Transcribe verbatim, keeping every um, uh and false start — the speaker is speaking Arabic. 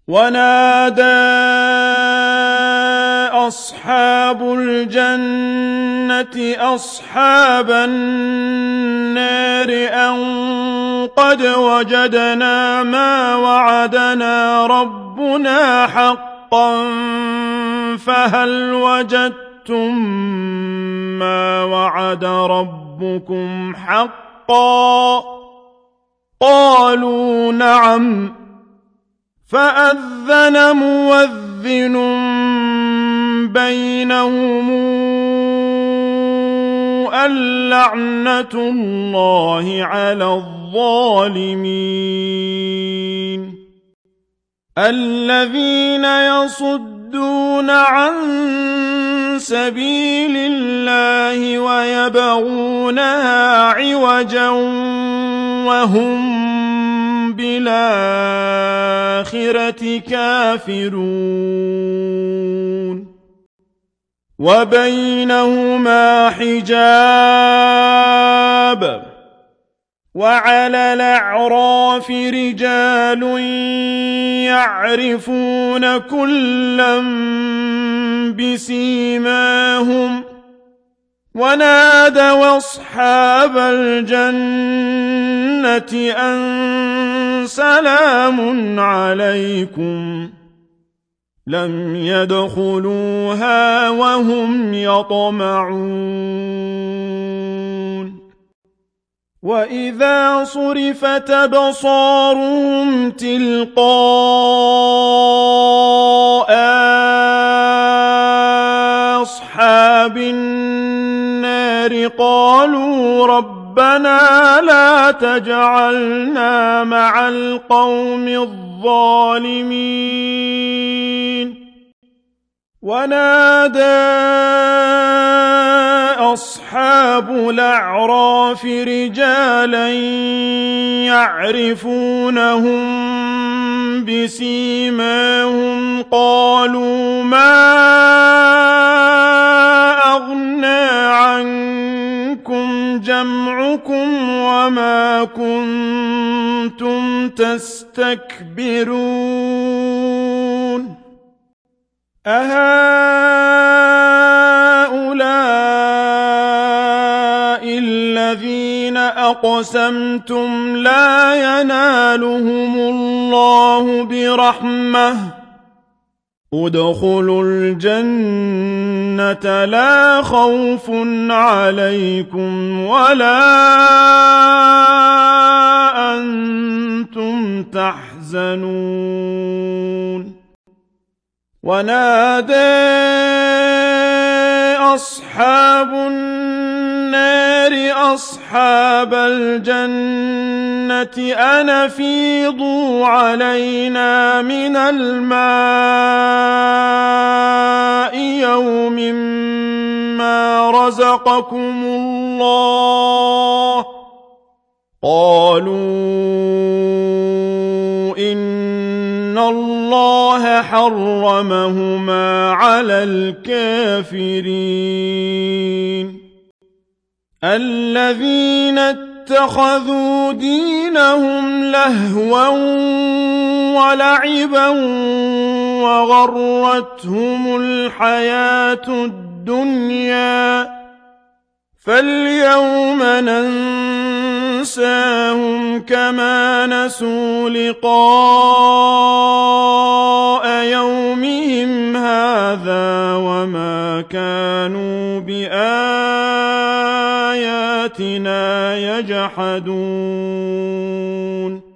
ونادى أصحاب الجنة أصحاب النار أن قد وجدنا ما وعدنا ربنا حقا فهل وجدتم ما وعد ربكم حقا قالوا نعم فأذن مؤذن بينهم اللعنة الله على الظالمين الذين يصدون عن سبيل الله ويبغونها عوجا وهم بالآخرة كافرون وبينهما حجاب وعلى الأعراف رجال يعرفون كلا بسيماهم ونادوا أصحاب الجنة أن سلام عليكم لم يدخلوها وهم يطمعون وإذا صرفت أبصارهم تلقاء أصحاب النار قالوا ربنا لا تجعلنا مع القوم الظالمين ونادى أصحاب الأعراف رجالا يعرفونهم بسيماهم قالوا ما أغنى عنكم جمعكم وما كنتم تستكبرون أهؤلاء الذين أقسمتم لا ينالهم الله برحمة ادخلوا الجنة لا خوف عليكم ولا أنتم تحزنون ونادى أصحاب النار أصحاب الجنة أن أفيضوا علينا من الماء يوم ما رزقكم الله قالوا إن الله حرمهما على الكافرين الذين اتخذوا دينهم لهوا ولعبا وغرتهم الحياة الدنيا فاليوم ننساهم كما نسوا لقاء يومهم هذا وما كانوا بآياتنا يجحدون